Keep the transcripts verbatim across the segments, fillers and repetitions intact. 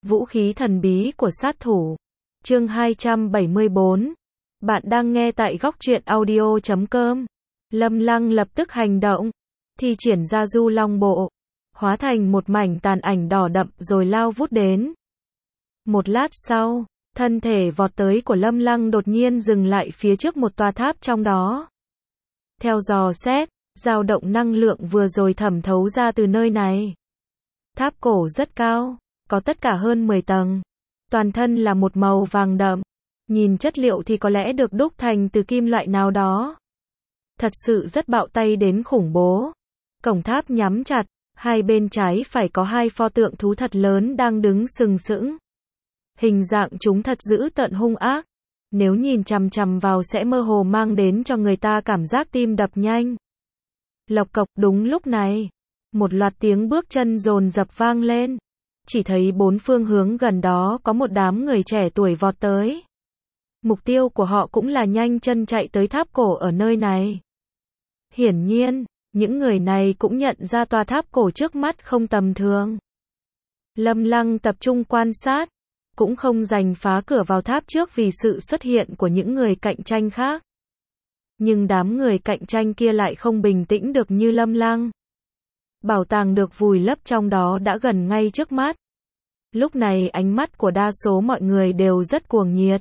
Vũ khí thần bí của sát thủ. Chương hai trăm bảy mươi bốn. Bạn đang nghe tại góc truyện audio chấm com. Lâm Lăng lập tức hành động, thi triển ra Du Long Bộ, hóa thành một mảnh tàn ảnh đỏ đậm rồi lao vút đến. Một lát sau, thân thể vọt tới của Lâm Lăng đột nhiên dừng lại phía trước một tòa tháp trong đó. Theo dò xét, dao động năng lượng vừa rồi thẩm thấu ra từ nơi này. Tháp cổ rất cao, có tất cả hơn mười tầng. Toàn thân là một màu vàng đậm. Nhìn chất liệu thì có lẽ được đúc thành từ kim loại nào đó. Thật sự rất bạo tay đến khủng bố. Cổng tháp nhắm chặt, hai bên trái phải có hai pho tượng thú thật lớn đang đứng sừng sững. Hình dạng chúng thật dữ tợn hung ác. Nếu nhìn chằm chằm vào sẽ mơ hồ mang đến cho người ta cảm giác tim đập nhanh. Lộc cộc, đúng lúc này, một loạt tiếng bước chân dồn dập vang lên. Chỉ thấy bốn phương hướng gần đó có một đám người trẻ tuổi vọt tới. Mục tiêu của họ cũng là nhanh chân chạy tới tháp cổ ở nơi này. Hiển nhiên, những người này cũng nhận ra tòa tháp cổ trước mắt không tầm thường. Lâm Lăng tập trung quan sát, cũng không giành phá cửa vào tháp trước vì sự xuất hiện của những người cạnh tranh khác. Nhưng đám người cạnh tranh kia lại không bình tĩnh được như Lâm Lăng. Bảo tàng được vùi lấp trong đó đã gần ngay trước mắt. Lúc này ánh mắt của đa số mọi người đều rất cuồng nhiệt.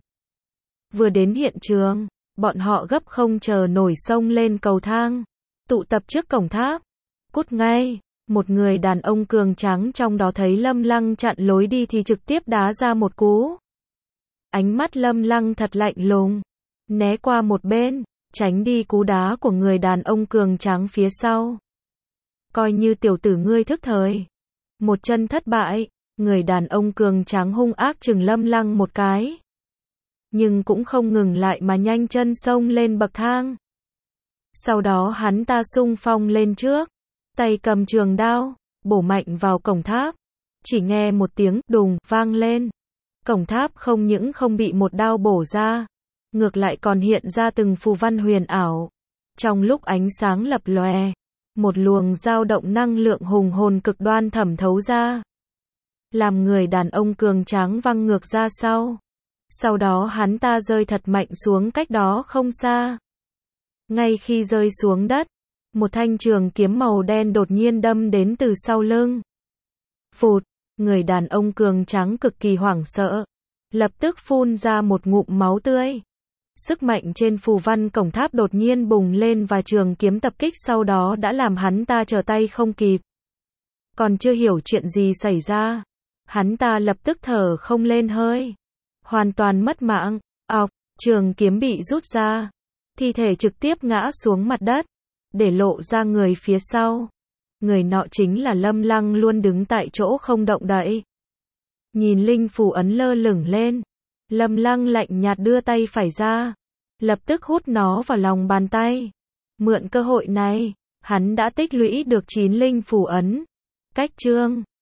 Vừa đến hiện trường, bọn họ gấp không chờ nổi xông lên cầu thang, tụ tập trước cổng tháp. Cút ngay, một người đàn ông cường tráng trong đó thấy Lâm Lăng chặn lối đi thì trực tiếp đá ra một cú. Ánh mắt Lâm Lăng thật lạnh lùng, né qua một bên, tránh đi cú đá của người đàn ông cường tráng phía sau. Coi như tiểu tử ngươi thức thời. Một chân thất bại, người đàn ông cường tráng hung ác chừng Lâm Lăng một cái. Nhưng cũng không ngừng lại mà nhanh chân xông lên bậc thang. Sau đó hắn ta xung phong lên trước, tay cầm trường đao, bổ mạnh vào cổng tháp. Chỉ nghe một tiếng đùng vang lên. Cổng tháp không những không bị một đao bổ ra, ngược lại còn hiện ra từng phù văn huyền ảo. Trong lúc ánh sáng lập lòe, một luồng dao động năng lượng hùng hồn cực đoan thẩm thấu ra, làm người đàn ông cường tráng văng ngược ra sau. Sau đó hắn ta rơi thật mạnh xuống cách đó không xa. Ngay khi rơi xuống đất, một thanh trường kiếm màu đen đột nhiên đâm đến từ sau lưng. Phụt, người đàn ông cường tráng cực kỳ hoảng sợ, lập tức phun ra một ngụm máu tươi. Sức mạnh trên phù văn cổng tháp đột nhiên bùng lên và trường kiếm tập kích sau đó đã làm hắn ta trở tay không kịp. Còn chưa hiểu chuyện gì xảy ra, hắn ta lập tức thở không lên hơi, hoàn toàn mất mạng. Ọc, trường kiếm bị rút ra, thi thể trực tiếp ngã xuống mặt đất, để lộ ra người phía sau. Người nọ chính là Lâm Lăng luôn đứng tại chỗ không động đậy. Nhìn linh phù ấn lơ lửng lên, Lâm Lăng lạnh nhạt đưa tay phải ra, lập tức hút nó vào lòng bàn tay. Mượn cơ hội này, hắn đã tích lũy được chín linh phù ấn. Cách chương